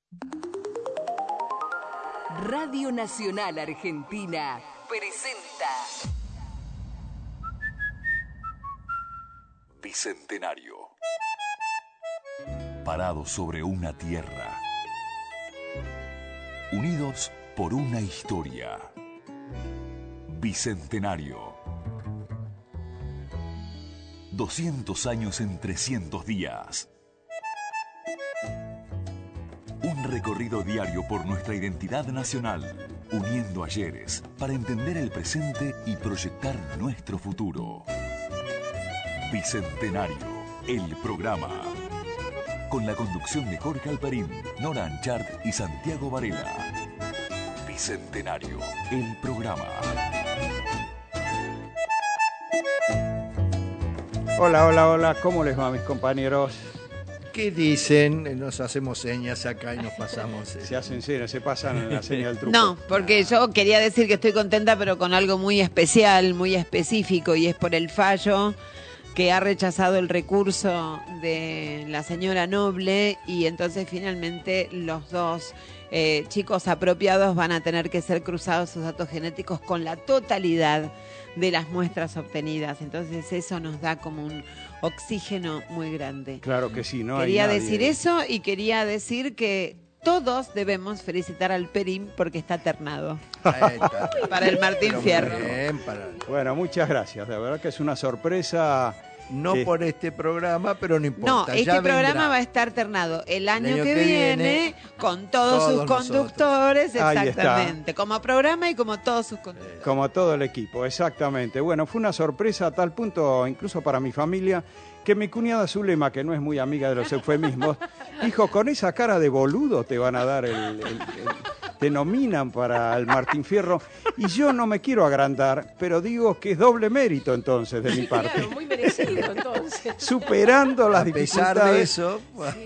Radio Nacional Argentina presenta Bicentenario. Parados sobre una tierra, unidos por una historia. Bicentenario. 200 años en 300 días. Un recorrido diario por nuestra identidad nacional, uniendo ayeres para entender el presente y proyectar nuestro futuro. Bicentenario, el programa. Con la conducción de Jorge Alperín, Nora Anchart y Santiago Varela. Bicentenario, el programa. Hola, hola, hola, ¿cómo les va, mis compañeros? ¿Qué dicen? Nos hacemos señas acá y nos pasamos. Se hacen señas, se pasan la señal del truco. No, porque yo quería decir que estoy contenta, pero con algo muy especial, muy específico, y es por el fallo que ha rechazado el recurso de la señora Noble, y entonces finalmente los dos chicos apropiados van a tener que ser cruzados sus datos genéticos con la totalidad de las muestras obtenidas. Entonces eso nos da como un oxígeno muy grande. Claro que sí, ¿no? Quería decir eso, y quería decir que todos debemos felicitar al Perín porque está ternado. Para el Martín Fierro. Bien, Bueno, muchas gracias. La verdad que es una sorpresa. No por este programa, pero no importa. No, este programa va a estar ternado el año que viene con todos sus conductores, exactamente. Como programa y como todos sus conductores. Como todo el equipo, exactamente. Bueno, fue una sorpresa a tal punto, incluso para mi familia, que mi cuñada Zulema, que no es muy amiga de los eufemismos, dijo, con esa cara de boludo te van a dar te nominan para el Martín Fierro. Y yo no me quiero agrandar, pero digo que es doble mérito entonces de mi parte. Claro, muy merecido entonces. Superando las dificultades. A pesar de eso.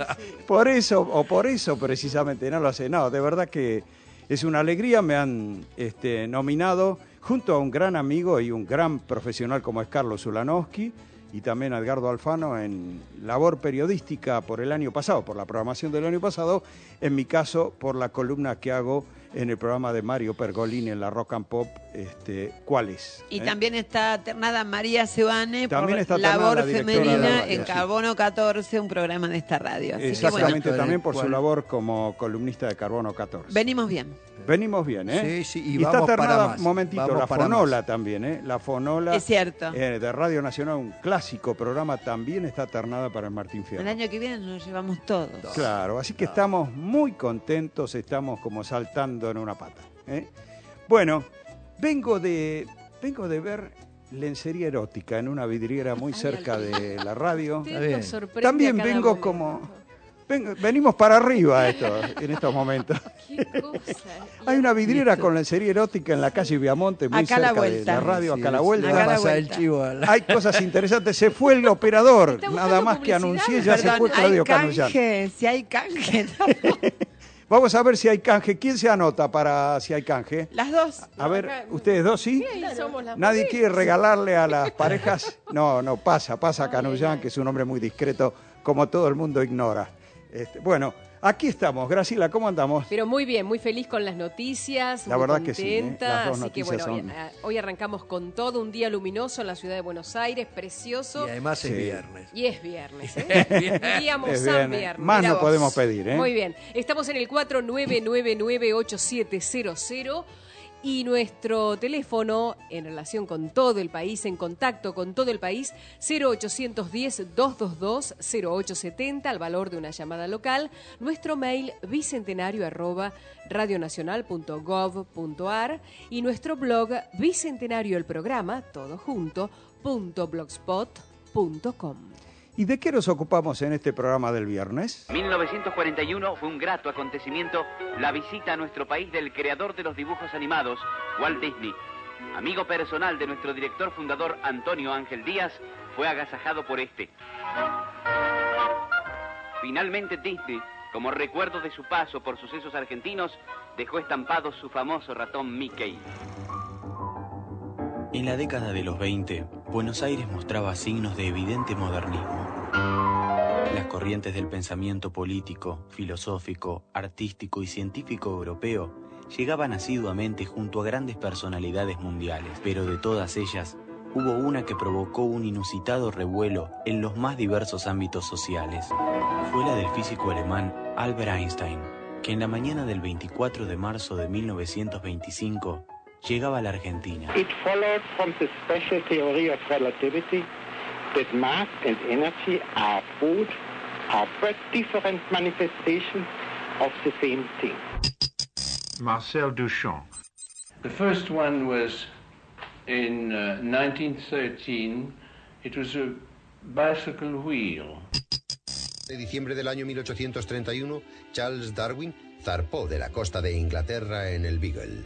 Por eso precisamente no lo hace. No, de verdad que es una alegría. Me han nominado junto a un gran amigo y un gran profesional como es Carlos Ulanowski, y también a Edgardo Alfano en labor periodística por el año pasado, por la programación del año pasado, en mi caso por la columna que hago en el programa de Mario Pergolini en la Rock and Pop, ¿Cuál es? Y también está ternada María Sebane también por labor femenina en Carbono 14, un programa de esta radio. Así exactamente, que bueno, también por su labor como columnista de Carbono 14. Venimos bien. Venimos bien, ¿eh? Sí, y vamos está ternada, para más. Un momentito, vamos la Fonola más. También, ¿eh? La Fonola. Es cierto. De Radio Nacional, un clásico programa, también está ternada para el Martín Fierro. El año que viene nos llevamos todos. Claro, así que estamos muy contentos, estamos como saltando en una pata, ¿eh? Bueno, vengo de ver lencería erótica en una vidriera muy cerca de la radio. También vengo como... Venimos para arriba en estos momentos. Qué cosa. Hay una vidriera con lencería erótica en la calle Viamonte, muy acá cerca la de la radio, acá a la vuelta. Acá la pasar el chivo Hay cosas interesantes. Se fue el operador, nada más que anuncié, ya se fue Claudio Canullán. Si hay canje. Vamos a ver si hay canje. ¿Quién se anota para si hay canje? Las dos. A ver, ¿ustedes dos sí? Somos las ¿Nadie parejas. quiere regalarle a las parejas? No, pasa Canullán, que es un hombre muy discreto, como todo el mundo ignora. Bueno, aquí estamos. Graciela, ¿cómo andamos? Pero muy bien, muy feliz con las noticias, la muy verdad contenta, que sí, las dos así que noticias bueno, hoy arrancamos con todo un día luminoso en la ciudad de Buenos Aires, precioso. Y además es viernes. Y es viernes, ¿eh? Diríamos Es San viernes. Viernes. Más Mirá no vos. podemos pedir, ¿eh? Muy bien, estamos en el 49998700 y nuestro teléfono en relación con todo el país, en contacto con todo el país, 0810-222-0870, al valor de una llamada local. Nuestro mail bicentenario@radionacional.gov.ar y nuestro blog Bicentenario el Programa, todo junto, .blogspot.com. ¿Y de qué nos ocupamos en este programa del viernes? 1941 fue un grato acontecimiento la visita a nuestro país del creador de los dibujos animados, Walt Disney. Amigo personal de nuestro director fundador Antonio Ángel Díaz, fue agasajado por este. Finalmente Disney, como recuerdo de su paso por sucesos argentinos, dejó estampado su famoso ratón Mickey. En la década de los 20, Buenos Aires mostraba signos de evidente modernismo. Las corrientes del pensamiento político, filosófico, artístico y científico europeo llegaban asiduamente junto a grandes personalidades mundiales, pero de todas ellas hubo una que provocó un inusitado revuelo en los más diversos ámbitos sociales. Fue la del físico alemán Albert Einstein, que en la mañana del 24 de marzo de 1925 llegaba a la Argentina. It followed from the special theory of relativity that mass and energy are but different manifestations of the same thing. Marcel Duchamp. The first one was in 1913. It was a bicycle wheel. En diciembre del año 1831, Charles Darwin zarpó de la costa de Inglaterra en el Beagle.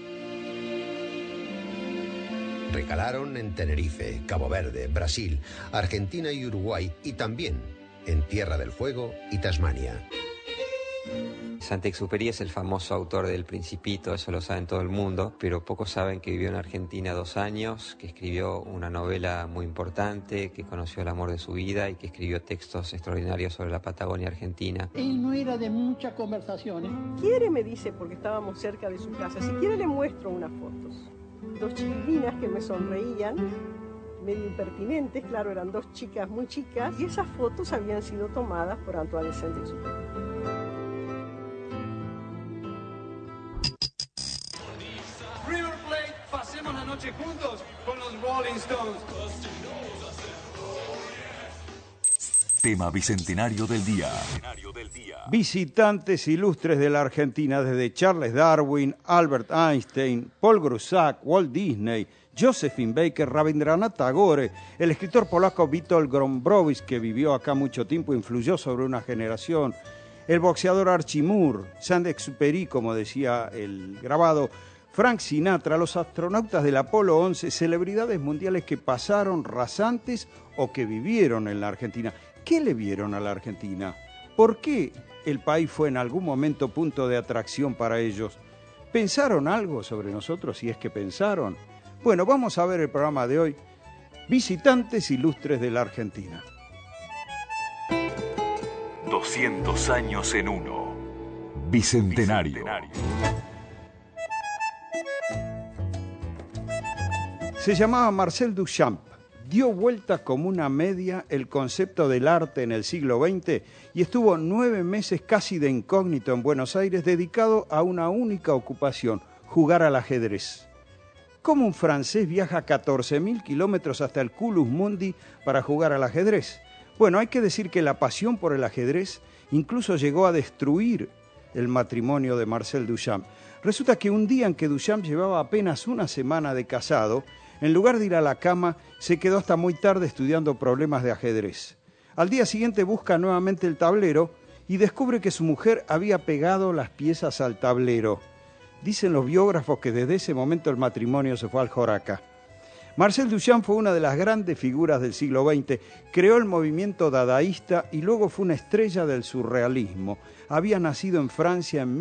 Recalaron en Tenerife, Cabo Verde, Brasil, Argentina y Uruguay, y también en Tierra del Fuego y Tasmania. Saint-Exupéry es el famoso autor del Principito, eso lo saben todo el mundo, pero pocos saben que vivió en Argentina 2 años, que escribió una novela muy importante, que conoció el amor de su vida y que escribió textos extraordinarios sobre la Patagonia argentina. Él no era de muchas conversaciones. ¿Quiere? Me dice, porque estábamos cerca de su casa. Si quiere le muestro unas fotos. 2 chiquilinas que me sonreían, medio impertinentes, claro, eran 2 chicas muy chicas, y esas fotos habían sido tomadas por Antoine de Saint-Exupéry. River Plate, pasemos la noche juntos con los Rolling Stones. Tema bicentenario del día. Visitantes ilustres de la Argentina, desde Charles Darwin, Albert Einstein, Paul Grusak, Walt Disney, Josephine Baker, Rabindranath Tagore, el escritor polaco Witold Gombrowicz, que vivió acá mucho tiempo, influyó sobre una generación, el boxeador Archie Moore, Saint-Exupéry, como decía el grabado, Frank Sinatra, los astronautas del Apolo 11, celebridades mundiales que pasaron rasantes o que vivieron en la Argentina. ¿Qué le vieron a la Argentina? ¿Por qué el país fue en algún momento punto de atracción para ellos? ¿Pensaron algo sobre nosotros, si es que pensaron? Bueno, vamos a ver el programa de hoy. Visitantes ilustres de la Argentina. 200 años en uno. Bicentenario. Se llamaba Marcel Duchamp. Dio vuelta como una media el concepto del arte en el siglo XX y estuvo 9 meses casi de incógnito en Buenos Aires dedicado a una única ocupación, jugar al ajedrez. ¿Cómo un francés viaja 14.000 kilómetros hasta el Culus Mundi para jugar al ajedrez? Bueno, hay que decir que la pasión por el ajedrez incluso llegó a destruir el matrimonio de Marcel Duchamp. Resulta que un día en que Duchamp llevaba apenas una semana de casado, en lugar de ir a la cama, se quedó hasta muy tarde estudiando problemas de ajedrez. Al día siguiente busca nuevamente el tablero y descubre que su mujer había pegado las piezas al tablero. Dicen los biógrafos que desde ese momento el matrimonio se fue al joraca. Marcel Duchamp fue una de las grandes figuras del siglo XX, creó el movimiento dadaísta y luego fue una estrella del surrealismo. Había nacido en Francia en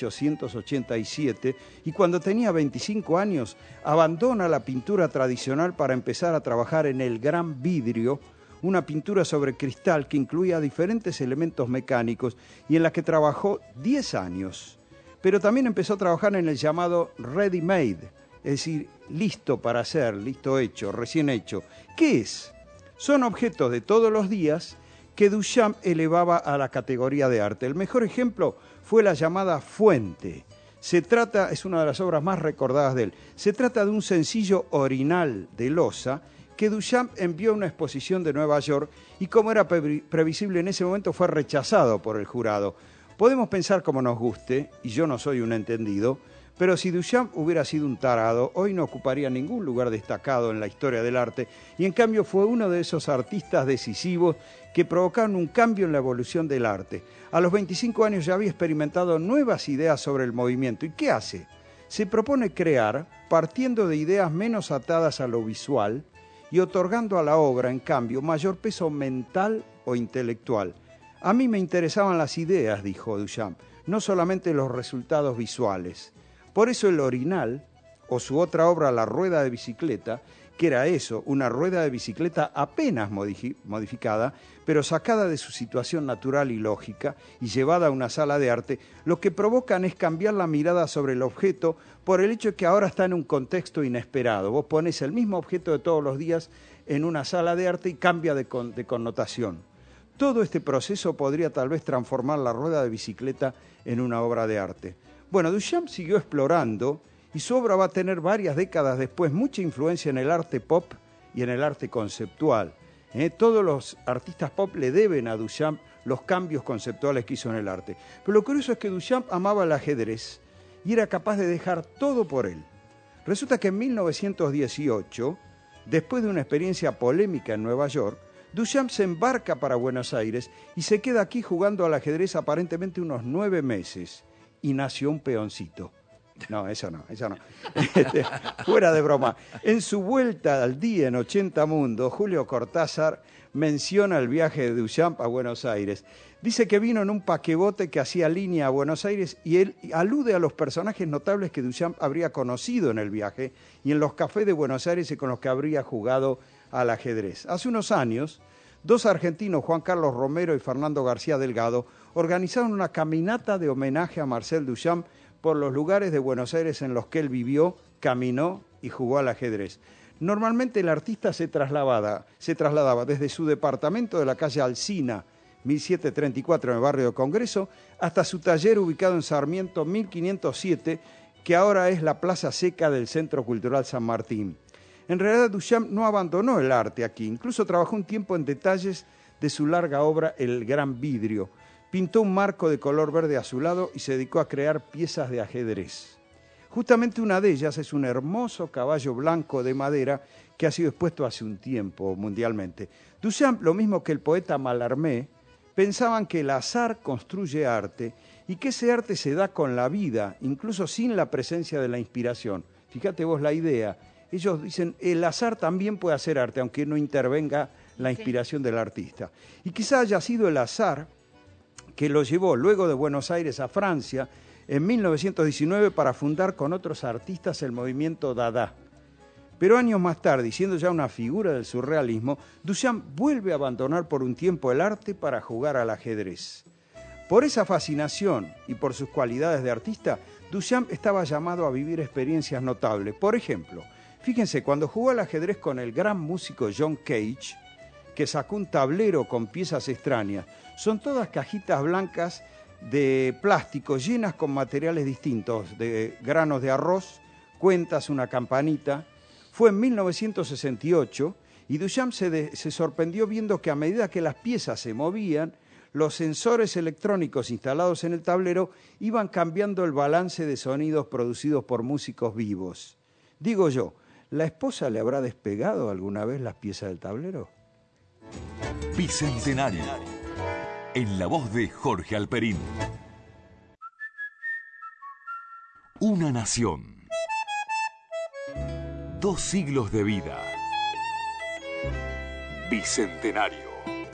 1887 y cuando tenía 25 años abandona la pintura tradicional para empezar a trabajar en el gran vidrio, una pintura sobre cristal que incluía diferentes elementos mecánicos y en la que trabajó 10 años. Pero también empezó a trabajar en el llamado ready made, es decir, listo para hacer, listo hecho, recién hecho. ¿Qué es? Son objetos de todos los días que Duchamp elevaba a la categoría de arte. El mejor ejemplo fue la llamada Fuente. Es una de las obras más recordadas de él. Se trata de un sencillo orinal de loza que Duchamp envió a una exposición de Nueva York y, como era previsible en ese momento, fue rechazado por el jurado. Podemos pensar como nos guste, y yo no soy un entendido, pero si Duchamp hubiera sido un tarado, hoy no ocuparía ningún lugar destacado en la historia del arte, y en cambio fue uno de esos artistas decisivos que provocaron un cambio en la evolución del arte. A los 25 años ya había experimentado nuevas ideas sobre el movimiento. ¿Y qué hace? Se propone crear partiendo de ideas menos atadas a lo visual y otorgando a la obra, en cambio, mayor peso mental o intelectual. A mí me interesaban las ideas, dijo Duchamp, no solamente los resultados visuales. Por eso el orinal, o su otra obra, La rueda de bicicleta, que era eso, una rueda de bicicleta apenas modificada, pero sacada de su situación natural y lógica y llevada a una sala de arte, lo que provocan es cambiar la mirada sobre el objeto por el hecho de que ahora está en un contexto inesperado. Vos pones el mismo objeto de todos los días en una sala de arte y cambia de connotación. Todo este proceso podría tal vez transformar la rueda de bicicleta en una obra de arte. Bueno, Duchamp siguió explorando y su obra va a tener varias décadas después mucha influencia en el arte pop y en el arte conceptual. Todos los artistas pop le deben a Duchamp los cambios conceptuales que hizo en el arte. Pero lo curioso es que Duchamp amaba el ajedrez y era capaz de dejar todo por él. Resulta que en 1918, después de una experiencia polémica en Nueva York, Duchamp se embarca para Buenos Aires y se queda aquí jugando al ajedrez aparentemente unos 9 meses. Y nació un peoncito. No, eso no. Fuera de broma. En su vuelta al día en 80 Mundos, Julio Cortázar menciona el viaje de Duchamp a Buenos Aires. Dice que vino en un paquebote que hacía línea a Buenos Aires y él alude a los personajes notables que Duchamp habría conocido en el viaje y en los cafés de Buenos Aires y con los que habría jugado al ajedrez. Hace unos años, 2 argentinos, Juan Carlos Romero y Fernando García Delgado, organizaron una caminata de homenaje a Marcel Duchamp por los lugares de Buenos Aires en los que él vivió, caminó y jugó al ajedrez. Normalmente el artista se trasladaba desde su departamento de la calle Alsina, 1734 en el barrio de Congreso, hasta su taller ubicado en Sarmiento 1507, que ahora es la Plaza Seca del Centro Cultural San Martín. En realidad Duchamp no abandonó el arte aquí, incluso trabajó un tiempo en detalles de su larga obra El Gran Vidrio. Pintó un marco de color verde azulado y se dedicó a crear piezas de ajedrez. Justamente una de ellas es un hermoso caballo blanco de madera que ha sido expuesto hace un tiempo mundialmente. Duchamp, lo mismo que el poeta Mallarmé, pensaban que el azar construye arte y que ese arte se da con la vida, incluso sin la presencia de la inspiración. Fíjate vos la idea. Ellos dicen, el azar también puede hacer arte, aunque no intervenga la inspiración del artista. Y quizá haya sido el azar que lo llevó luego de Buenos Aires a Francia en 1919 para fundar con otros artistas el movimiento Dada. Pero años más tarde, siendo ya una figura del surrealismo, Duchamp vuelve a abandonar por un tiempo el arte para jugar al ajedrez. Por esa fascinación y por sus cualidades de artista, Duchamp estaba llamado a vivir experiencias notables. Por ejemplo, fíjense, cuando jugó al ajedrez con el gran músico John Cage, que sacó un tablero con piezas extrañas, son todas cajitas blancas de plástico llenas con materiales distintos, de granos de arroz, cuentas, una campanita. Fue en 1968 y Duchamp se sorprendió viendo que a medida que las piezas se movían, los sensores electrónicos instalados en el tablero iban cambiando el balance de sonidos producidos por músicos vivos. Digo yo, ¿la esposa le habrá despegado alguna vez las piezas del tablero? Bicentenario, en la voz de Jorge Alperín. Una nación. 2 siglos de vida. Bicentenario.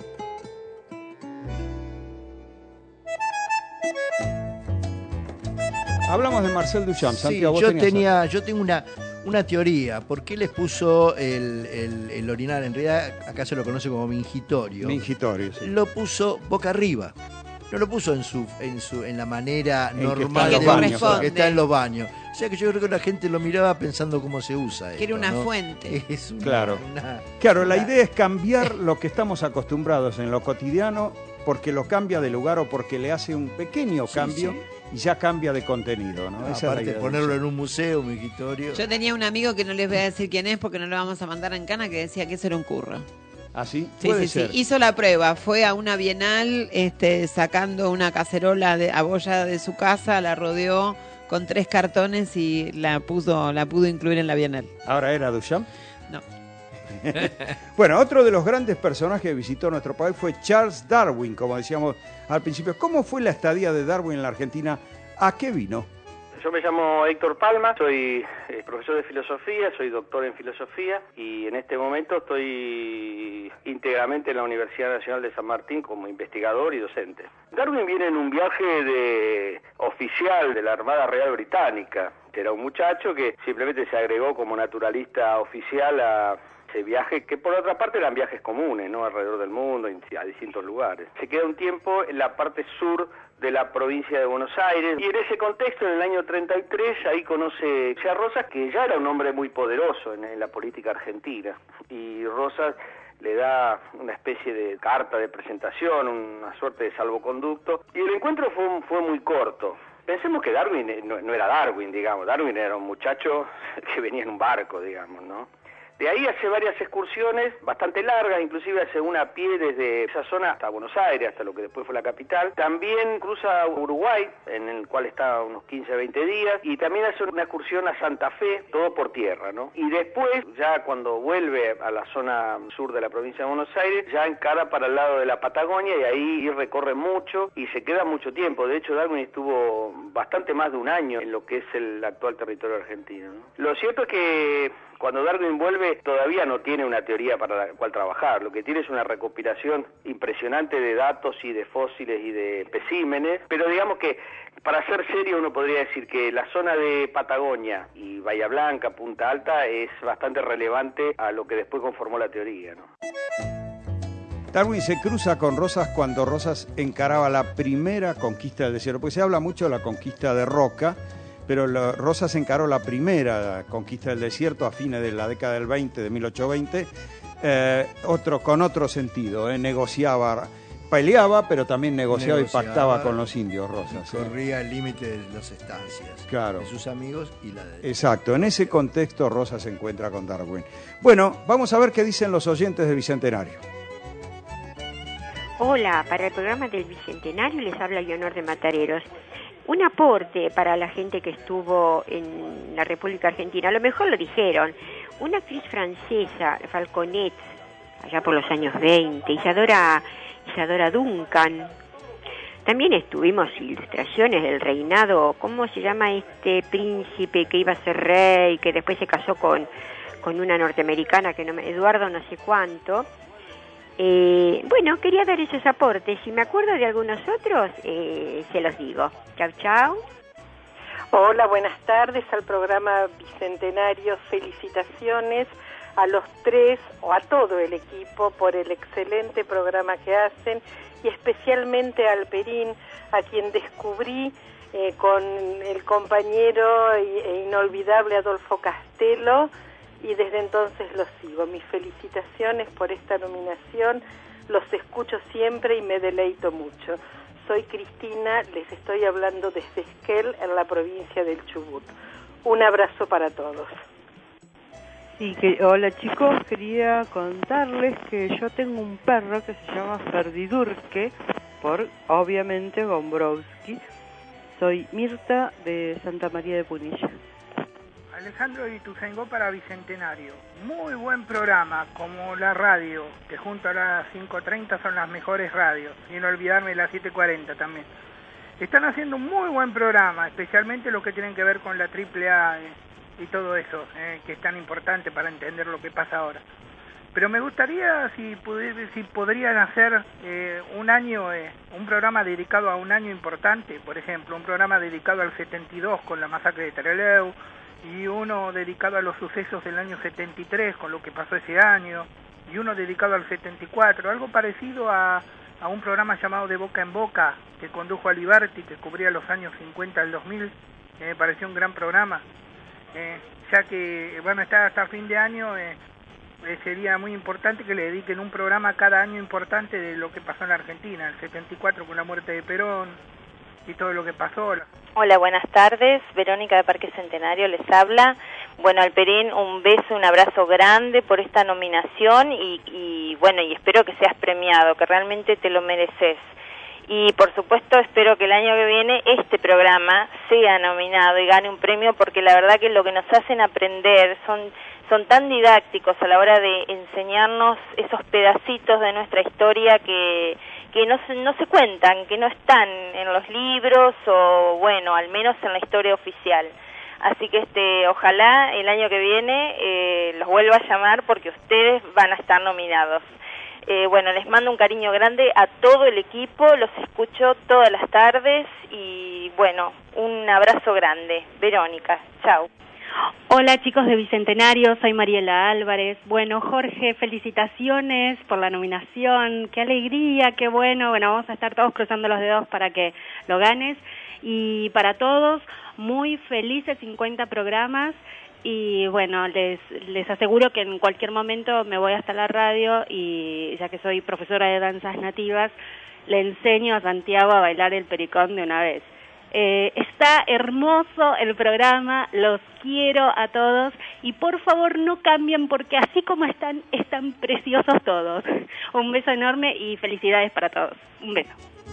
Hablamos de Marcel Duchamp. Sí, Santiago, yo tengo una teoría. ¿Por qué les puso el orinal? En realidad acá se lo conoce como mingitorio. Mingitorio, sí. Lo puso boca arriba. No lo puso en la manera En normal que está en los baños. que está en los baños. O sea que yo creo que la gente lo miraba pensando cómo se usa. Que era esto, una ¿no? fuente. Es una, Claro. una- Claro, la idea es cambiar lo que estamos acostumbrados en lo cotidiano porque lo cambia de lugar o porque le hace un pequeño cambio y ya cambia de contenido, ¿no? Esa es la Aparte idea de ponerlo Duchamp. en un museo, un mingitorio. Yo tenía un amigo que no les voy a decir quién es porque no lo vamos a mandar en cana, que decía que eso era un curro. ¿Ah, sí? Sí, Puede sí, ser. sí. Hizo la prueba, fue a una bienal sacando una cacerola abollada de su casa, la rodeó con 3 cartones y la pudo incluir en la bienal. ¿Ahora era Duchamp? No. Bueno, otro de los grandes personajes que visitó nuestro país fue Charles Darwin, como decíamos al principio. ¿Cómo fue la estadía de Darwin en la Argentina? ¿A qué vino? Yo me llamo Héctor Palma, soy profesor de filosofía, soy doctor en filosofía y en este momento estoy íntegramente en la Universidad Nacional de San Martín como investigador y docente. Darwin viene en un viaje de oficial de la Armada Real Británica. Era un muchacho que simplemente se agregó como naturalista oficial a ese viaje, que por otra parte eran viajes comunes, ¿no? Alrededor del mundo, a distintos lugares. Se queda un tiempo en la parte sur de la provincia de Buenos Aires, y en ese contexto, en el año 33, ahí conoce a Rosas, que ya era un hombre muy poderoso en la política argentina, y Rosas le da una especie de carta de presentación, una suerte de salvoconducto, y el encuentro fue muy corto. Pensemos que Darwin no era Darwin, digamos. Darwin era un muchacho que venía en un barco, digamos, ¿no? De ahí hace varias excursiones bastante largas, inclusive hace una a pie desde esa zona hasta Buenos Aires, hasta lo que después fue la capital. También cruza Uruguay, en el cual está unos 15 a 20 días, y también hace una excursión a Santa Fe, todo por tierra, ¿no? Y después, ya cuando vuelve a la zona sur de la provincia de Buenos Aires, ya encara para el lado de la Patagonia, y ahí recorre mucho y se queda mucho tiempo. De hecho, Darwin estuvo bastante más de un año en lo que es el actual territorio argentino, ¿no? Lo cierto es que cuando Darwin vuelve todavía no tiene una teoría para la cual trabajar, lo que tiene es una recopilación impresionante de datos y de fósiles y de especímenes, pero digamos que para ser serio uno podría decir que la zona de Patagonia y Bahía Blanca, Punta Alta, es bastante relevante a lo que después conformó la teoría, ¿no? Darwin se cruza con Rosas cuando Rosas encaraba la primera conquista del desierto, porque se habla mucho de la conquista de Roca, pero Rosas encaró la primera conquista del desierto a fines de la década del 20, de 1820, con otro sentido, negociaba, peleaba, pero también negociaba y pactaba con los indios, Rosas. Corría el límite de las estancias, claro, de sus amigos y la de... Exacto, en ese contexto Rosas se encuentra con Darwin. Bueno, vamos a ver qué dicen los oyentes del Bicentenario. Hola, para el programa del Bicentenario les habla Leonor de Matareros. Un aporte para la gente que estuvo en la República Argentina, a lo mejor lo dijeron, una actriz francesa, Falconet, allá por los años 20, Isadora Duncan. También estuvimos ilustraciones del reinado, ¿cómo se llama este príncipe que iba a ser rey, que después se casó con una norteamericana, Eduardo no sé cuánto? Bueno, quería dar esos aportes. Si me acuerdo de algunos otros, se los digo. Chau, chau. Hola, buenas tardes al programa Bicentenario. Felicitaciones a los tres o a todo el equipo por el excelente programa que hacen, y especialmente al Perín, a quien descubrí con el compañero e inolvidable Adolfo Castelo, y desde entonces los sigo. Mis felicitaciones por esta nominación, los escucho siempre y me deleito mucho. Soy Cristina, les estoy hablando desde Esquel, en la provincia del Chubut. Un abrazo para todos. Sí, hola chicos, quería contarles que yo tengo un perro que se llama Ferdidurque, por obviamente Gombrowski. Soy Mirta de Santa María de Punilla. Alejandro Ituzaingó para Bicentenario. Muy buen programa, como la radio, que junto a las 5:30 son las mejores radios, y no olvidarme de las 7:40 también. Están haciendo un muy buen programa, especialmente los que tienen que ver con la AAA y todo eso, que es tan importante para entender lo que pasa ahora. Pero me gustaría si podrían hacer un año, un programa dedicado a un año importante, por ejemplo, un programa dedicado al 72 con la masacre de Trelew, y uno dedicado a los sucesos del año 73 con lo que pasó ese año, y uno dedicado al 74, algo parecido a un programa llamado De Boca en Boca que condujo Aliberti, que cubría los años 50 al 2000, que me pareció un gran programa, ya que bueno, está hasta fin de año, sería muy importante que le dediquen un programa cada año importante de lo que pasó en la Argentina, el 74 con la muerte de Perón y todo lo que pasó. Hola, buenas tardes, Verónica de Parque Centenario les habla. Bueno, Alperín, un beso, un abrazo grande por esta nominación y bueno, y espero que seas premiado, que realmente te lo mereces. Y por supuesto espero que el año que viene este programa sea nominado y gane un premio, porque la verdad que lo que nos hacen aprender son tan didácticos a la hora de enseñarnos esos pedacitos de nuestra historia que no se cuentan, que no están en los libros o bueno, al menos en la historia oficial. Así que ojalá el año que viene los vuelva a llamar porque ustedes van a estar nominados. Bueno, les mando un cariño grande a todo el equipo, los escucho todas las tardes y bueno, un abrazo grande. Verónica, chao. Hola chicos de Bicentenario, soy Mariela Álvarez. Bueno, Jorge, felicitaciones por la nominación, qué alegría, qué bueno. Bueno, vamos a estar todos cruzando los dedos para que lo ganes. Y para todos, muy felices 50 programas. Y bueno, les aseguro que en cualquier momento me voy hasta la radio y ya que soy profesora de danzas nativas, le enseño a Santiago a bailar el pericón de una vez. Está hermoso el programa, los quiero a todos y por favor no cambien porque así como están preciosos todos. Un beso enorme y felicidades para todos. Un beso.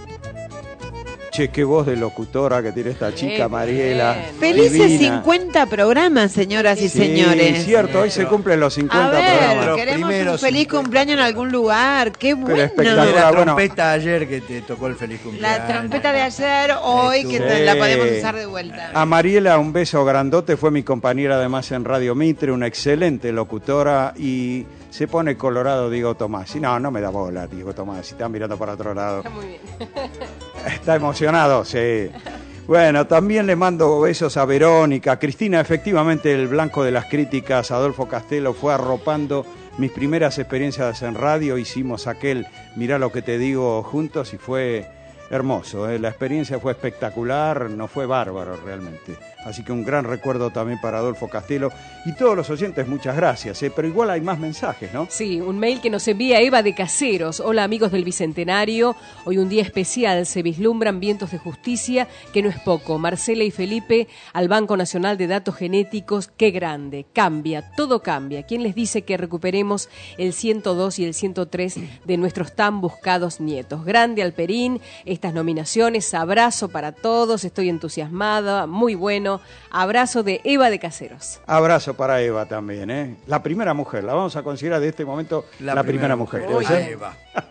Che, qué voz de locutora que tiene esta chica, Mariela. Felices Divina. 50 programas, señoras y señores. Sí, cierto, hoy se cumplen los 50 A ver, programas. queremos un feliz cumpleaños en algún lugar. Qué bueno. La trompeta ayer que te tocó el feliz cumpleaños. La trompeta de ayer, hoy, que la podemos usar de vuelta. A Mariela un beso grandote, fue mi compañera además en Radio Mitre, una excelente locutora y se pone colorado Diego Tomás. Y no me da bola Diego Tomás, si está mirando para otro lado. Está muy bien. Está emocionado, sí. Bueno, también le mando besos a Verónica. Cristina, efectivamente el blanco de las críticas, Adolfo Castelo, fue arropando mis primeras experiencias en radio. Hicimos aquel Mirá lo que te digo juntos y fue hermoso. La experiencia fue espectacular, no fue bárbaro realmente. Así que un gran recuerdo también para Adolfo Castelo y todos los oyentes, muchas gracias. Pero igual hay más mensajes, ¿no? Sí, un mail que nos envía Eva de Caseros. Hola amigos del Bicentenario, hoy un día especial, se vislumbran vientos de justicia, que no es poco. Marcela y Felipe al Banco Nacional de Datos Genéticos, qué grande, cambia, todo cambia. ¿Quién les dice que recuperemos el 102 y el 103 de nuestros tan buscados nietos? Grande Alperín, estas nominaciones, abrazo para todos, estoy entusiasmada, muy bueno. Abrazo de Eva de Caseros. Abrazo para Eva también, ¿eh? La primera mujer, la vamos a considerar de este momento la primera mujer. Uy, Eva.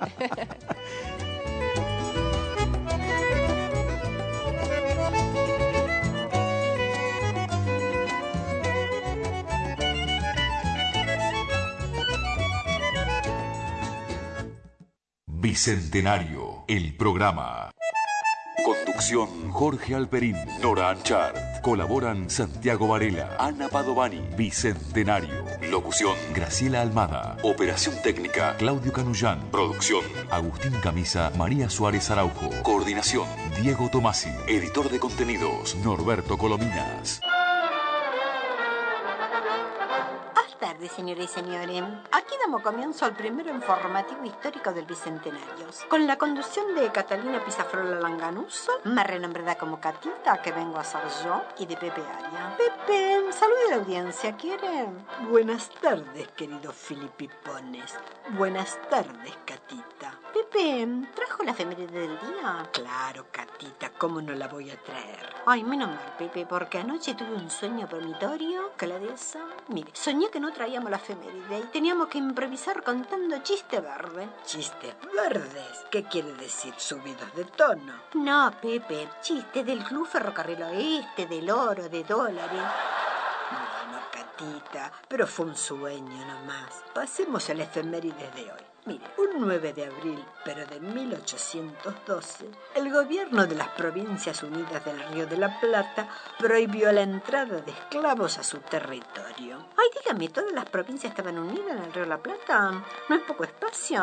Bicentenario, el programa. Conducción Jorge Alperín, Nora Anchart. Colaboran Santiago Varela, Ana Padovani. Bicentenario. Locución Graciela Almada. Operación técnica Claudio Canullán. Producción Agustín Camisa, María Suárez Araujo. Coordinación Diego Tomasi. Editor de contenidos Norberto Colominas. Buenas tardes, señoras y señores. Aquí damos comienzo al primer informativo histórico del Bicentenario, con la conducción de Catalina Pizafrola Langanuso, más renombrada como Catita, que vengo a ser yo, y de Pepe Aria. Pepe, salude a la audiencia, ¿quiere? Buenas tardes, queridos filipipones. Buenas tardes, Catita. Pepe, ¿trajo la efeméride del día? Claro, Catita, ¿cómo no la voy a traer? Ay, menos mal, Pepe, porque anoche tuve un sueño premonitorio que la de esa... Mire, soñé que no traíamos la efeméride y teníamos que improvisar contando chiste verde. ¿Chistes verdes? ¿Qué quiere decir? ¿Subidos de tono? No, Pepe, chiste del Club Ferrocarril Oeste, del oro, de dólares... Bueno, Catita, pero fue un sueño nomás. Pasemos a la efeméride de hoy. Mire, un 9 de abril, pero de 1812, el gobierno de las Provincias Unidas del Río de la Plata prohibió la entrada de esclavos a su territorio. Ay, dígame, ¿todas las provincias estaban unidas en el Río de la Plata? ¿No es poco espacio?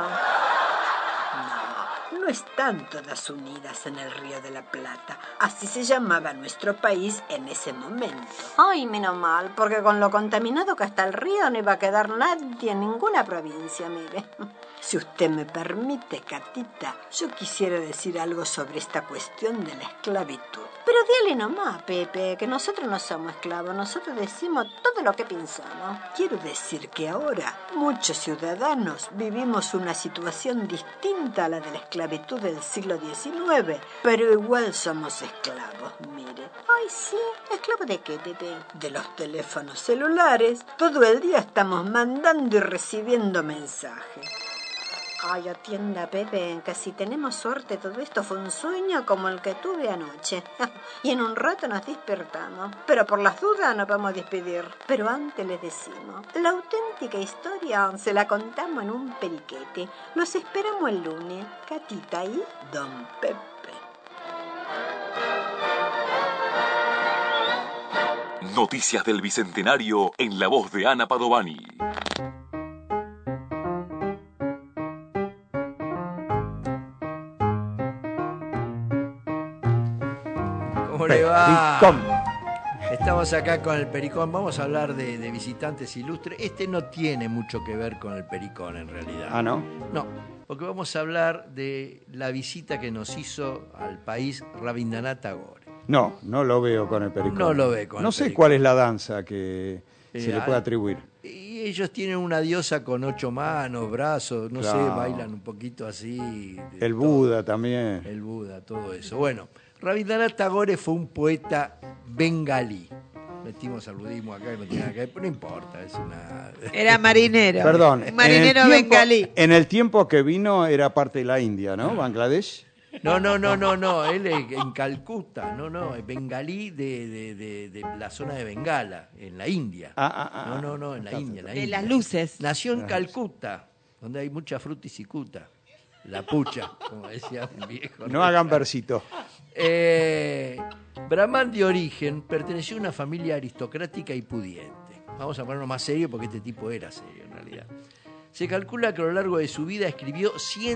No están todas unidas en el Río de la Plata. Así se llamaba nuestro país en ese momento. Ay, menos mal, porque con lo contaminado que está el río no iba a quedar nadie en ninguna provincia, mire. Si usted me permite, Catita, yo quisiera decir algo sobre esta cuestión de la esclavitud. Pero dile nomás, Pepe, que nosotros no somos esclavos, nosotros decimos todo lo que pensamos. Quiero decir que ahora muchos ciudadanos vivimos una situación distinta a la de la esclavitud del siglo XIX, pero igual somos esclavos, mire. Ay, sí, ¿esclavo de qué, Pepe? De los teléfonos celulares. Todo el día estamos mandando y recibiendo mensajes. Ay, atienda, Pepe, que si tenemos suerte todo esto fue un sueño como el que tuve anoche. Y en un rato nos despertamos. Pero por las dudas nos vamos a despedir. Pero antes les decimos, la auténtica historia se la contamos en un periquete. Los esperamos el lunes, Catita y Don Pepe. Noticias del Bicentenario en la voz de Ana Padovani. ¿Cómo le va? Estamos acá con el Pericón. Vamos a hablar de visitantes ilustres. Este no tiene mucho que ver con el Pericón, en realidad. ¿Ah, no? No, porque vamos a hablar de la visita que nos hizo al país Rabindranath Tagore. No, no lo veo con el Pericón. No lo ve con el No sé Pericón. cuál es la danza que se le puede atribuir. Y ellos tienen una diosa con 8 manos, brazos, no Claro. sé, bailan un poquito así. El Buda también. El Buda, todo eso. Bueno, Rabindranath Tagore fue un poeta bengalí. Metimos al budismo acá, no tiene nada que ver, pero no importa, es una... Era marinero. Perdón. Un marinero bengalí. En el tiempo que vino era parte de la India, ¿no? Bangladesh. No, él es en Calcuta, es bengalí de la zona de Bengala, en la India. No, en la India. De las luces. Nació en Calcuta, donde hay mucha fruta y cicuta. La pucha, como decía un viejo. No hagan versito. Brahman de origen, perteneció a una familia aristocrática y pudiente. Vamos a ponernos más serio porque este tipo era serio en realidad. Se calcula que a lo largo de su vida escribió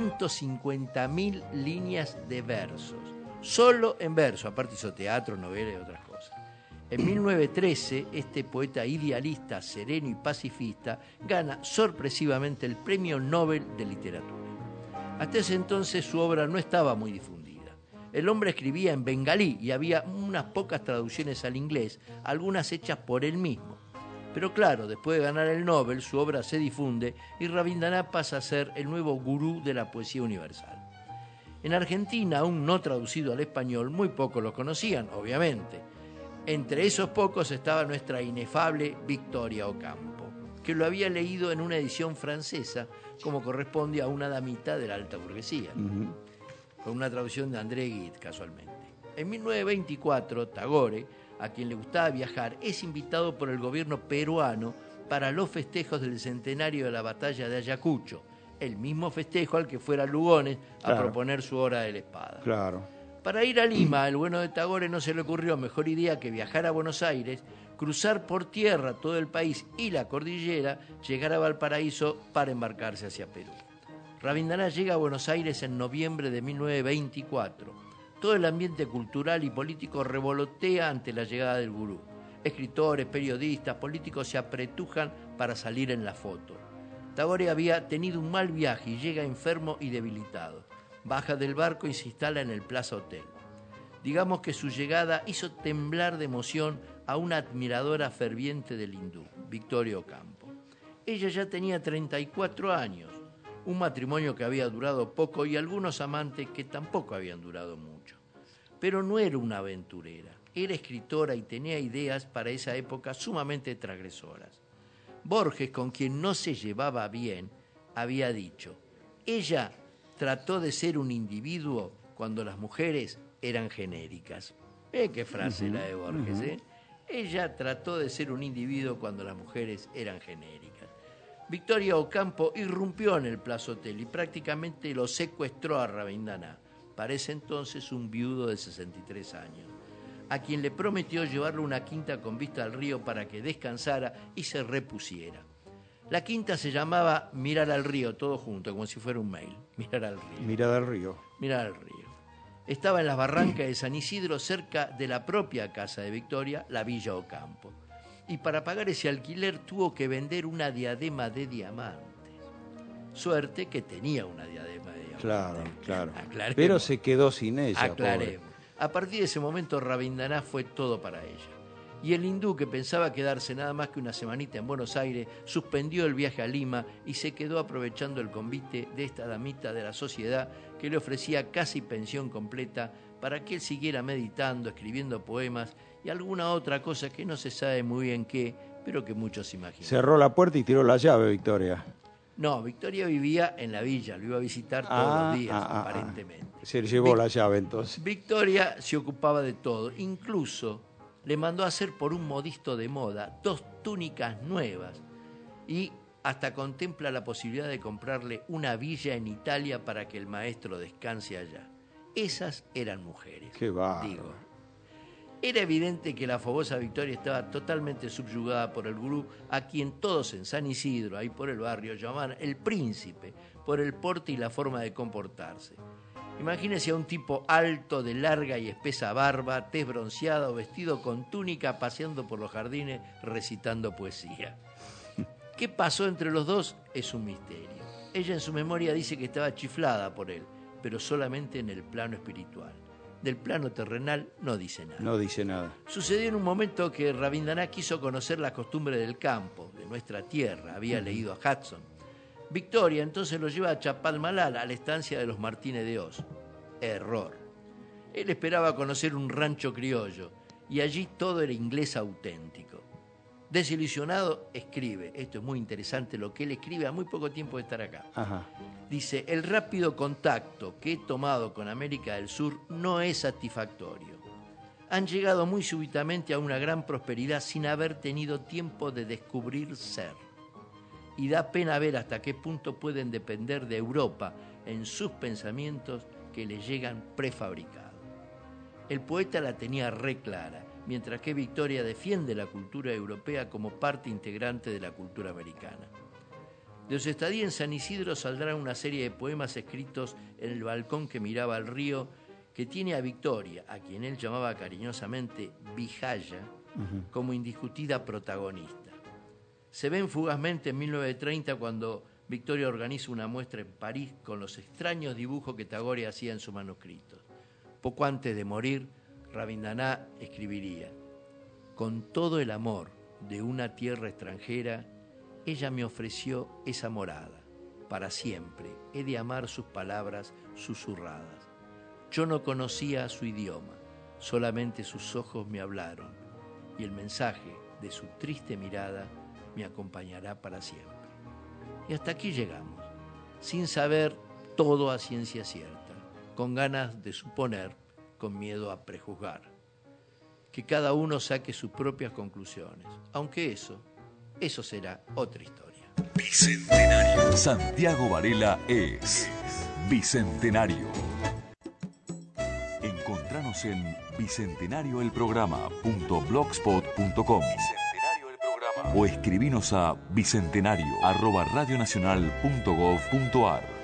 150.000 líneas de versos. Solo en verso, aparte hizo teatro, novela y otras cosas. En 1913, este poeta idealista, sereno y pacifista gana sorpresivamente el Premio Nobel de Literatura. Hasta ese entonces su obra no estaba muy difundida. El hombre escribía en bengalí y había unas pocas traducciones al inglés, algunas hechas por él mismo. Pero claro, después de ganar el Nobel, su obra se difunde y Rabindranath pasa a ser el nuevo gurú de la poesía universal. En Argentina, aún no traducido al español, muy pocos lo conocían, obviamente. Entre esos pocos estaba nuestra inefable Victoria Ocampo, que lo había leído en una edición francesa, como corresponde a una damita de la alta burguesía, con una traducción de André Gide, casualmente. En 1924, Tagore, a quien le gustaba viajar, es invitado por el gobierno peruano para los festejos del centenario de la batalla de Ayacucho, el mismo festejo al que fuera Lugones a proponer su hora de la espada. Claro. Para ir a Lima, el bueno de Tagore no se le ocurrió mejor idea que viajar a Buenos Aires, cruzar por tierra todo el país y la cordillera, llegar a Valparaíso para embarcarse hacia Perú. Rabindranath llega a Buenos Aires en noviembre de 1924. Todo el ambiente cultural y político revolotea ante la llegada del gurú. Escritores, periodistas, políticos se apretujan para salir en la foto. Tagore había tenido un mal viaje y llega enfermo y debilitado. Baja del barco y se instala en el Plaza Hotel. Digamos que su llegada hizo temblar de emoción a una admiradora ferviente del hindú, Victoria Ocampo. Ella ya tenía 34 años, un matrimonio que había durado poco y algunos amantes que tampoco habían durado mucho. Pero no era una aventurera, era escritora y tenía ideas para esa época sumamente transgresoras. Borges, con quien no se llevaba bien, había dicho: ella trató de ser un individuo cuando las mujeres eran genéricas. Qué frase la de Borges, ¿eh? Ella trató de ser un individuo cuando las mujeres eran genéricas. Victoria Ocampo irrumpió en el Plaza Hotel y prácticamente lo secuestró a Rabindranath, para ese entonces un viudo de 63 años, a quien le prometió llevarle una quinta con vista al río para que descansara y se repusiera. La quinta se llamaba Mirar al Río, todo junto, como si fuera un mail. Mirar al Río. Mirada al río. Mirar al Río. Estaba en las barrancas de San Isidro, cerca de la propia casa de Victoria, la Villa Ocampo. Y para pagar ese alquiler tuvo que vender una diadema de diamantes. Suerte que tenía una diadema de diamantes. Claro. Aclaremos. Pero se quedó sin ella. Aclaremos. A partir de ese momento, Rabindranath fue todo para ella. Y el hindú, que pensaba quedarse nada más que una semanita en Buenos Aires, suspendió el viaje a Lima y se quedó aprovechando el convite de esta damita de la sociedad que le ofrecía casi pensión completa para que él siguiera meditando, escribiendo poemas y alguna otra cosa que no se sabe muy bien qué, pero que muchos imaginan. Cerró la puerta y tiró la llave, Victoria. No, Victoria vivía en la villa, lo iba a visitar todos los días, aparentemente. Se le llevó la llave entonces. Victoria se ocupaba de todo, incluso le mandó a hacer por un modisto de moda 2 túnicas nuevas y hasta contempla la posibilidad de comprarle una villa en Italia para que el maestro descanse allá. Esas eran mujeres. Qué bárbaro. Digo, era evidente que la fogosa Victoria estaba totalmente subyugada por el gurú, a quien todos en San Isidro, ahí por el barrio, llamaban el príncipe, por el porte y la forma de comportarse. Imagínese a un tipo alto, de larga y espesa barba, tez bronceada o vestido con túnica, paseando por los jardines, recitando poesía. ¿Qué pasó entre los dos? Es un misterio. Ella en su memoria dice que estaba chiflada por él, pero solamente en el plano espiritual. Del plano terrenal no dice nada. No dice nada. Sucedió en un momento que Rabindranath quiso conocer las costumbres del campo, de nuestra tierra, había leído a Hudson. Victoria entonces lo lleva a Chapalmalal, a la estancia de los Martínez de Oz. Error. Él esperaba conocer un rancho criollo, y allí todo era inglés auténtico. Desilusionado, escribe, esto es muy interesante lo que él escribe a muy poco tiempo de estar acá. Ajá. Dice, el rápido contacto que he tomado con América del Sur no es satisfactorio. Han llegado muy súbitamente a una gran prosperidad sin haber tenido tiempo de descubrir ser. Y da pena ver hasta qué punto pueden depender de Europa en sus pensamientos que les llegan prefabricados. El poeta la tenía re clara, mientras que Victoria defiende la cultura europea como parte integrante de la cultura americana. De su estadía en San Isidro saldrá una serie de poemas escritos en el balcón que miraba al río, que tiene a Victoria, a quien él llamaba cariñosamente Vijaya, como indiscutida protagonista. Se ven fugazmente en 1930 cuando Victoria organiza una muestra en París con los extraños dibujos que Tagore hacía en sus manuscritos. Poco antes de morir, Rabindranath escribiría: con todo el amor de una tierra extranjera, ella me ofreció esa morada. Para siempre he de amar sus palabras susurradas. Yo no conocía su idioma, solamente sus ojos me hablaron, y el mensaje de su triste mirada me acompañará para siempre. Y hasta aquí llegamos, sin saber todo a ciencia cierta, con ganas de suponer, con miedo a prejuzgar. Que cada uno saque sus propias conclusiones, aunque eso será otra historia. Bicentenario. Santiago Varela es Bicentenario. Encontranos en bicentenarioelprograma.blogspot.com o escribinos a bicentenario@radionacional.gov.ar.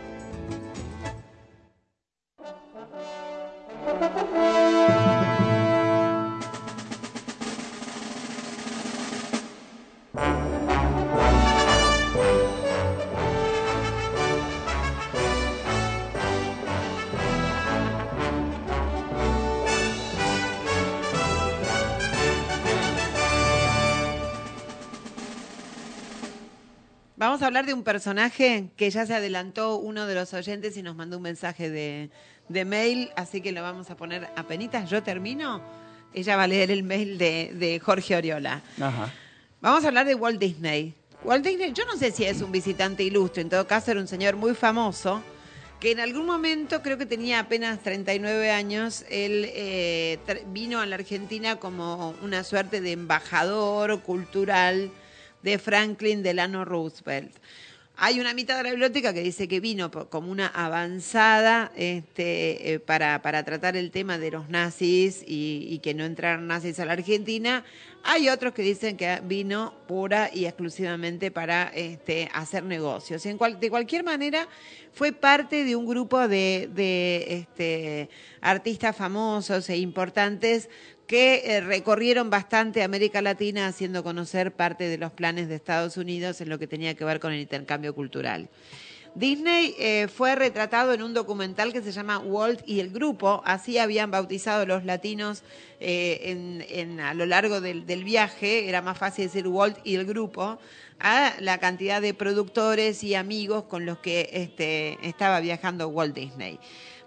Vamos a hablar de un personaje que ya se adelantó uno de los oyentes y nos mandó un mensaje de mail, así que lo vamos a poner apenitas. Yo termino, ella va a leer el mail de Jorge Oriola. Ajá. Vamos a hablar de Walt Disney. Walt Disney, yo no sé si es un visitante ilustre, en todo caso era un señor muy famoso, que en algún momento, creo que tenía apenas 39 años, él vino a la Argentina como una suerte de embajador cultural de Franklin Delano Roosevelt. Hay una mitad de la biblioteca que dice que vino como una avanzada para tratar el tema de los nazis y que no entraran nazis a la Argentina. Hay otros que dicen que vino pura y exclusivamente para hacer negocios. De cualquier manera, fue parte de un grupo de artistas famosos e importantes que recorrieron bastante América Latina haciendo conocer parte de los planes de Estados Unidos en lo que tenía que ver con el intercambio cultural. Disney fue retratado en un documental que se llama Walt y el Grupo, así habían bautizado los latinos a lo largo del viaje, era más fácil decir Walt y el Grupo, a la cantidad de productores y amigos con los que estaba viajando Walt Disney.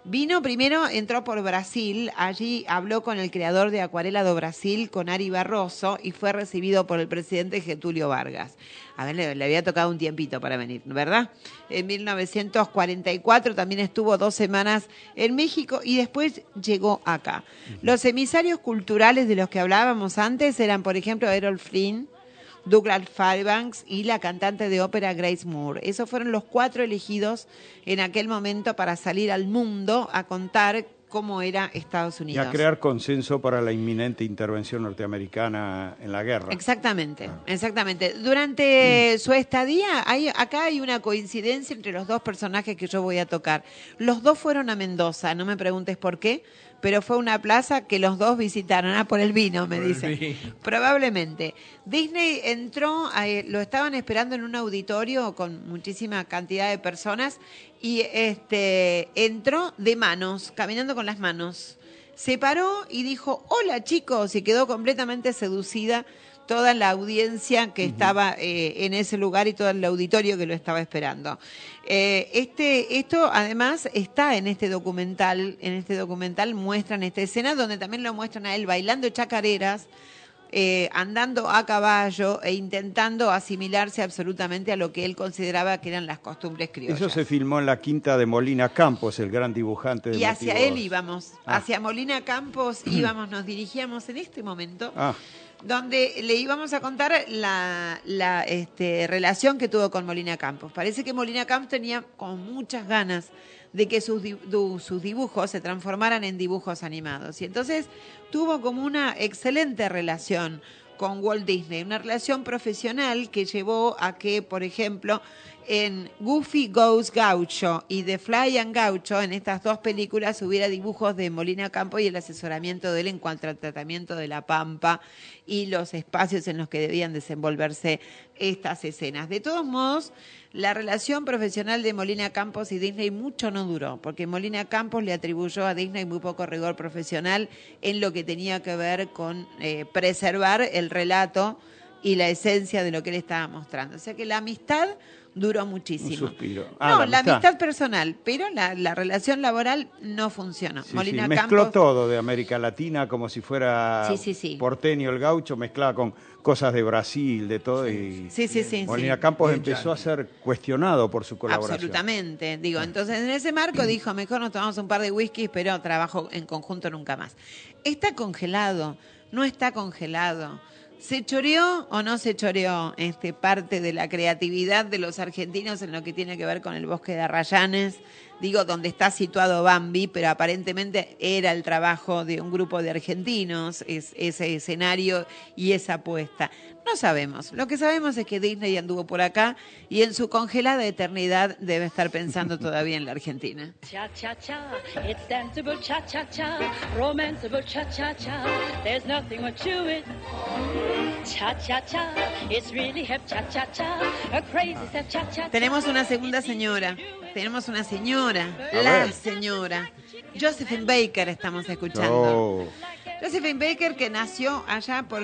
Vino primero, entró por Brasil, allí habló con el creador de Acuarela do Brasil, con Ari Barroso, y fue recibido por el presidente Getúlio Vargas. A ver, le había tocado un tiempito para venir, ¿verdad? En 1944 también estuvo 2 semanas en México y después llegó acá. Los emisarios culturales de los que hablábamos antes eran, por ejemplo, Errol Flynn, Douglas Fairbanks y la cantante de ópera Grace Moore. Esos fueron los 4 elegidos en aquel momento para salir al mundo a contar cómo era Estados Y Unidos. a crear consenso para la inminente intervención norteamericana en la guerra. Exactamente, exactamente. Durante su estadía, acá hay una coincidencia entre los 2 personajes que yo voy a tocar. Los 2 fueron a Mendoza, no me preguntes por qué, pero fue una plaza que los 2 visitaron. Por el vino, me dicen. Probablemente. Disney entró, lo estaban esperando en un auditorio con muchísima cantidad de personas y entró de manos, caminando con las manos. Se paró y dijo, hola chicos, y quedó completamente seducida toda la audiencia que estaba en ese lugar y todo el auditorio que lo estaba esperando. Esto además está en este documental. En este documental muestran esta escena donde también lo muestran a él bailando chacareras, andando a caballo e intentando asimilarse absolutamente a lo que él consideraba que eran las costumbres criollas. Eso se filmó en la quinta de Molina Campos, el gran dibujante de Y hacia motivos. él íbamos, hacia Molina Campos íbamos, nos dirigíamos en este momento, donde le íbamos a contar la relación que tuvo con Molina Campos. Parece que Molina Campos tenía con muchas ganas de que sus dibujos se transformaran en dibujos animados. Y entonces tuvo como una excelente relación con Walt Disney, una relación profesional que llevó a que, por ejemplo, en Goofy Goes Gaucho y The Fly and Gaucho, en estas 2 películas hubiera dibujos de Molina Campos y el asesoramiento de él en cuanto al tratamiento de la pampa y los espacios en los que debían desenvolverse estas escenas. De todos modos, la relación profesional de Molina Campos y Disney mucho no duró, porque Molina Campos le atribuyó a Disney muy poco rigor profesional en lo que tenía que ver con preservar el relato y la esencia de lo que él estaba mostrando. O sea que la amistad duró muchísimo. Un suspiro. No, la amistad personal, pero la relación laboral no funcionó. Sí, Molina mezcló Campos todo de América Latina como si fuera Sí. porteño el gaucho, mezclaba con cosas de Brasil, de todo. Y Molina Campos empezó a ser cuestionado por su colaboración. Absolutamente. Digo, entonces en ese marco dijo, mejor nos tomamos un par de whiskies, pero trabajo en conjunto nunca más. ¿Está congelado? No está congelado. ¿Se choreó o no se choreó parte de la creatividad de los argentinos en lo que tiene que ver con el bosque de Arrayanes? Digo, donde está situado Bambi, pero aparentemente era el trabajo de un grupo de argentinos, ese escenario y esa apuesta. No sabemos. Lo que sabemos es que Disney anduvo por acá y en su congelada eternidad debe estar pensando todavía en la Argentina. Cha-cha-cha, it's danceable cha-cha-cha, romanceable cha-cha-cha, there's nothing more to it. Cha-cha-cha, it's really hip cha-cha-cha, a crazy step cha-cha-cha. Tenemos una segunda señora, la señora. Josephine Baker estamos escuchando. Josephine Baker, que nació allá por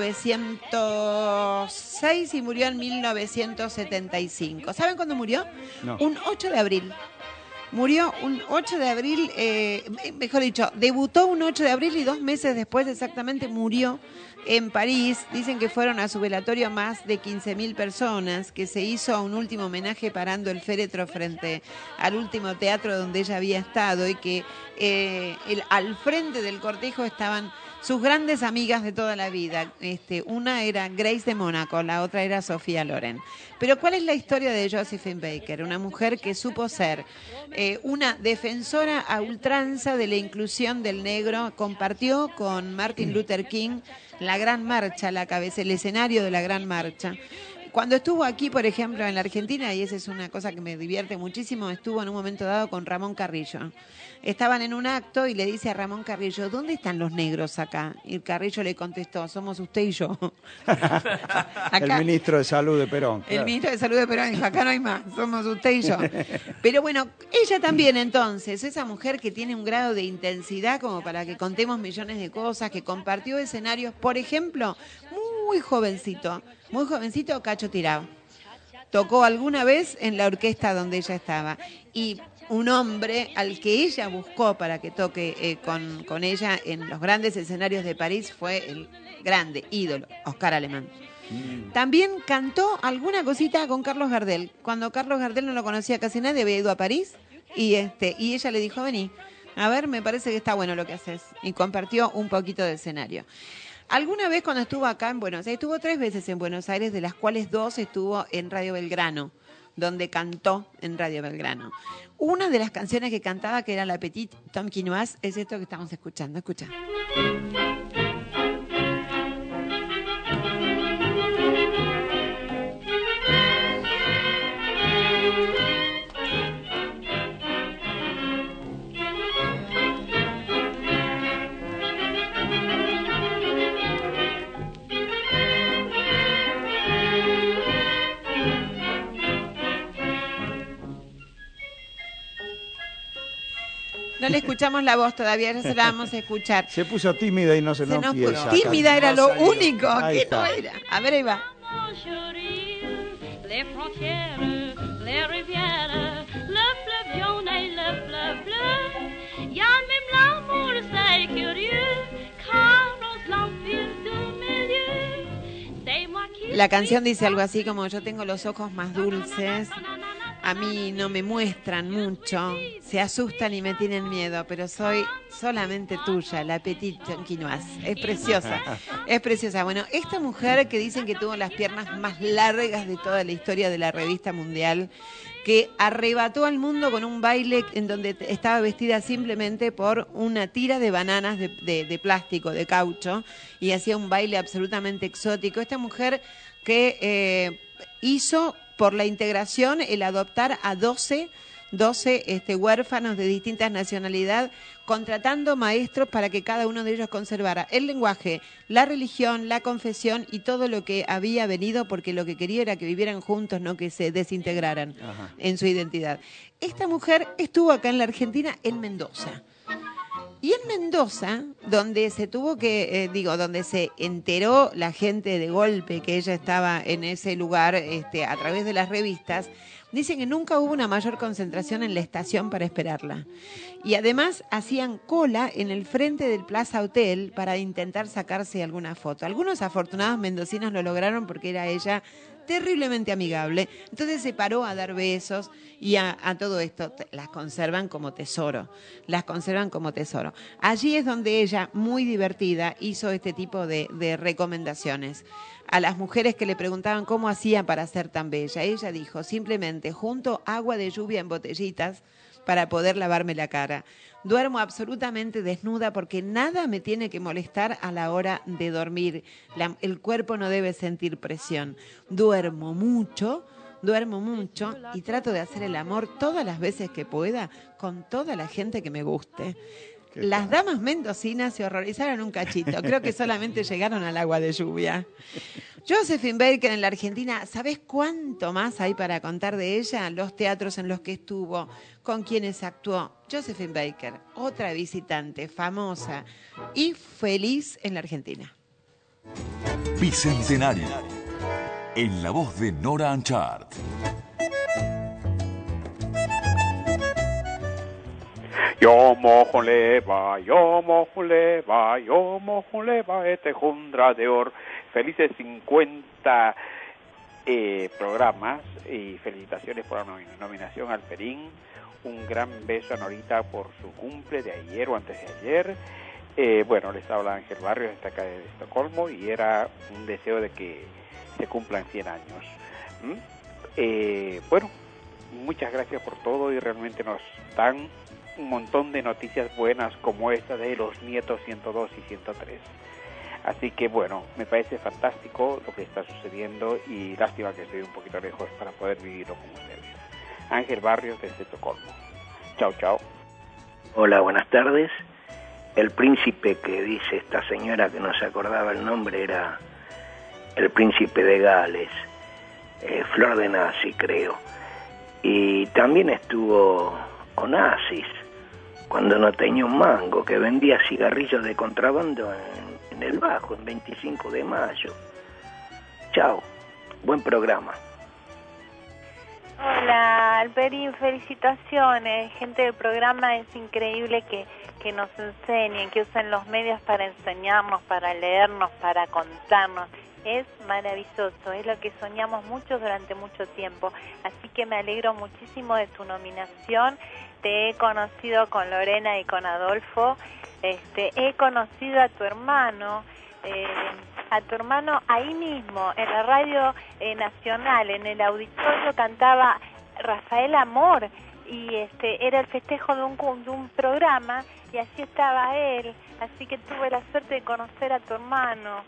1906 y murió en 1975. ¿Saben cuándo murió? No. Un 8 de abril. Murió un 8 de abril, mejor dicho, debutó un 8 de abril y 2 meses después exactamente murió en París. Dicen que fueron a su velatorio más de 15.000 personas, que se hizo un último homenaje parando el féretro frente al último teatro donde ella había estado y que al frente del cortejo estaban sus grandes amigas de toda la vida. Una era Grace de Mónaco, la otra era Sofía Loren. Pero ¿cuál es la historia de Josephine Baker? Una mujer que supo ser una defensora a ultranza de la inclusión del negro, compartió con Martin Luther King la Gran Marcha, el escenario de la Gran Marcha. Cuando estuvo aquí, por ejemplo, en la Argentina, y esa es una cosa que me divierte muchísimo, estuvo en un momento dado con Ramón Carrillo. Estaban en un acto y le dice a Ramón Carrillo, ¿dónde están los negros acá? Y Carrillo le contestó, somos usted y yo. El ministro de Salud de Perón. El ministro de Salud de Perón dijo, acá no hay más, somos usted y yo. Pero bueno, ella también entonces, esa mujer que tiene un grado de intensidad como para que contemos millones de cosas, que compartió escenarios, por ejemplo, muy jovencito, Cacho Tirao. Tocó alguna vez en la orquesta donde ella estaba. Y un hombre al que ella buscó para que toque con ella en los grandes escenarios de París fue el grande ídolo, Oscar Alemán. También cantó alguna cosita con Carlos Gardel. Cuando Carlos Gardel no lo conocía casi nadie, había ido a París y ella le dijo, vení, a ver, me parece que está bueno lo que haces. Y compartió un poquito de escenario. Alguna vez cuando estuvo acá en Buenos Aires, estuvo 3 veces en Buenos Aires, de las cuales 2 estuvo en Radio Belgrano, donde cantó en Radio Belgrano. Una de las canciones que cantaba, que era La Petite Tonkinoise, es esto que estamos escuchando. Escucha. No le escuchamos la voz todavía, ya se la vamos a escuchar. Se puso tímida y no se nos piensa. Tímida era lo único Ahí que está. no era. A ver, ahí va. Les frontières, les rivières, le fleuve jaune et le fleuve bleu. Y en même l'amour, c'est curieux, car nos l'empire du milieu. C'est moi qui. La canción dice algo así como: yo tengo los ojos más dulces, a mí no me muestran mucho, se asustan y me tienen miedo, pero soy solamente tuya, la Petite Tonkinoise. Es preciosa, es preciosa. Bueno, esta mujer que dicen que tuvo las piernas más largas de toda la historia de la revista mundial, que arrebató al mundo con un baile en donde estaba vestida simplemente por una tira de bananas de plástico, de caucho, y hacía un baile absolutamente exótico. Esta mujer que hizo por la integración el adoptar a 12 huérfanos de distintas nacionalidades, contratando maestros para que cada uno de ellos conservara el lenguaje, la religión, la confesión y todo lo que había venido, porque lo que quería era que vivieran juntos, no que se desintegraran en su identidad. Esta mujer estuvo acá en la Argentina, en Mendoza. Y en Mendoza, donde se donde se enteró la gente de golpe que ella estaba en ese lugar a través de las revistas, dicen que nunca hubo una mayor concentración en la estación para esperarla. Y además hacían cola en el frente del Plaza Hotel para intentar sacarse alguna foto. Algunos afortunados mendocinos lo lograron porque era ella terriblemente amigable. Entonces se paró a dar besos y a todo esto. Las conservan como tesoro. Las conservan como tesoro. Allí es donde ella, muy divertida, hizo este tipo de recomendaciones. A las mujeres que le preguntaban cómo hacían para ser tan bella, ella dijo: simplemente junto agua de lluvia en botellitas para poder lavarme la cara. Duermo absolutamente desnuda porque nada me tiene que molestar a la hora de dormir. El cuerpo no debe sentir presión. Duermo mucho y trato de hacer el amor todas las veces que pueda con toda la gente que me guste. Las damas mendocinas se horrorizaron un cachito. Creo que solamente llegaron al agua de lluvia. Josephine Baker en la Argentina, ¿sabés cuánto más hay para contar de ella? Los teatros en los que estuvo, con quienes actuó. Josephine Baker, otra visitante famosa y feliz en la Argentina. Bicentenario, en la voz de Nora Anchart. Yo mojo leva, yo mojo leva, yo mojo leva, este jundra de or. Felices 50 programas y felicitaciones por la nominación al Perín. Un gran beso a Norita por su cumple de ayer o antes de ayer. Bueno, les habla Ángel Barrios, está acá de Estocolmo, y era un deseo de que se cumplan 100 años. Bueno, muchas gracias por todo, y realmente nos dan un montón de noticias buenas como esta de los nietos 102 y 103. Así que bueno, me parece fantástico lo que está sucediendo, y lástima que estoy un poquito lejos para poder vivirlo con ustedes. Ángel Barrios desde Estocolmo. Chao, chao. Hola, buenas tardes. El príncipe que dice esta señora, que no se acordaba el nombre, era el príncipe de Gales, Flor de Nazi, creo. Y también estuvo Onassis, cuando no tenía un mango, que vendía cigarrillos de contrabando en el Bajo, en 25 de mayo. Chao, buen programa. Hola, Alperín, felicitaciones. Gente del programa, es increíble que nos enseñen, que usen los medios para enseñarnos, para leernos, para contarnos. Es maravilloso, es lo que soñamos mucho durante mucho tiempo. Así que me alegro muchísimo de tu nominación. Te he conocido con Lorena y con Adolfo. He conocido a tu hermano ahí mismo, en la radio nacional, en el auditorio cantaba Rafael Amor, y era el festejo de un programa, y así estaba él, así que tuve la suerte de conocer a tu hermano,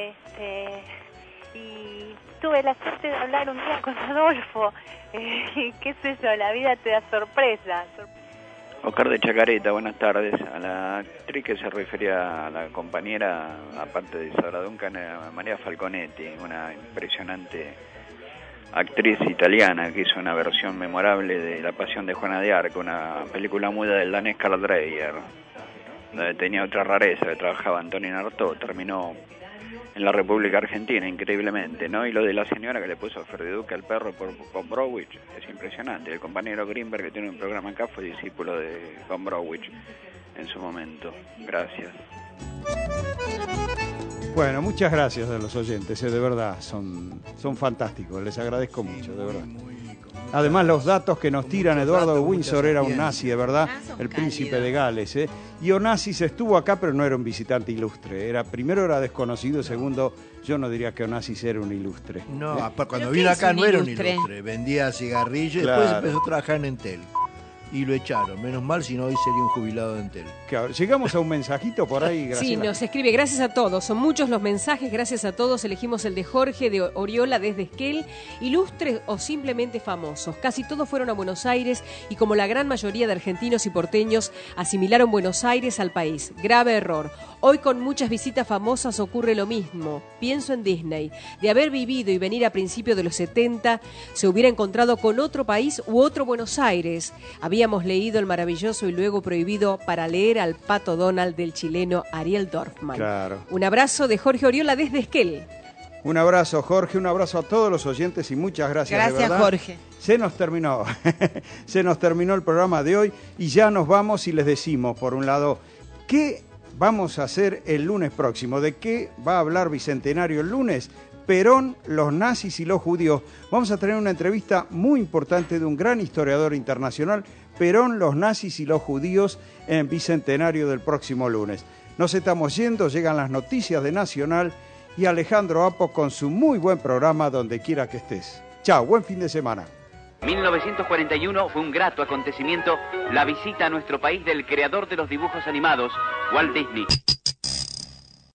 y tuve la suerte de hablar un día con Adolfo, qué sé yo, la vida te da sorpresa. Oscar de Chacareta, buenas tardes. A la actriz que se refería a la compañera, aparte de Sara Duncan, María Falconetti, una impresionante actriz italiana que hizo una versión memorable de La Pasión de Juana de Arco, una película muda del danés Carl Dreyer, donde tenía otra rareza, que trabajaba Antonio Artaud, terminó en la República Argentina, increíblemente, ¿no? Y lo de la señora que le puso Ferdiduque al perro por Gombrowicz, es impresionante. El compañero Greenberg, que tiene un programa acá, fue discípulo de Gombrowicz en su momento. Gracias. Bueno, muchas gracias a los oyentes, de verdad, son fantásticos, les agradezco mucho, de verdad. Además, los datos que nos tiran, Eduardo de Windsor era un nazi, de verdad, el príncipe de Gales. Y Onassis estuvo acá, pero no era un visitante ilustre. Primero era desconocido, segundo, yo no diría que Onassis era un ilustre. No, cuando vino acá no era un ilustre, vendía cigarrillos, Claro. Después empezó a trabajar en Entel. Y lo echaron, menos mal, si no hoy sería un jubilado de Entel. Claro, llegamos a un mensajito por ahí, Graciela. Sí, nos escribe, gracias a todos, son muchos los mensajes, gracias a todos, elegimos el de Jorge de Oriola desde Esquel, ilustres o simplemente famosos, casi todos fueron a Buenos Aires y como la gran mayoría de argentinos y porteños asimilaron Buenos Aires al país, grave error. Hoy con muchas visitas famosas ocurre lo mismo, pienso en Disney, de haber vivido y venir a principios de los 70, se hubiera encontrado con otro país u otro Buenos Aires, habíamos leído el maravilloso y luego prohibido para leer al Pato Donald del chileno Ariel Dorfman. Claro. Un abrazo de Jorge Oriola desde Esquel. Un abrazo, Jorge, un abrazo a todos los oyentes y muchas gracias. Gracias, de verdad. Jorge. Se nos terminó el programa de hoy y ya nos vamos y les decimos, por un lado, ¿qué vamos a hacer el lunes próximo? ¿De qué va a hablar Bicentenario el lunes? Perón, los nazis y los judíos. Vamos a tener una entrevista muy importante de un gran historiador internacional, Perón, los nazis y los judíos, en Bicentenario del próximo lunes. Nos estamos yendo, llegan las noticias de Nacional y Alejandro Apo con su muy buen programa Donde Quiera que Estés. Chao, buen fin de semana. 1941 fue un grato acontecimiento, la visita a nuestro país del creador de los dibujos animados, Walt Disney.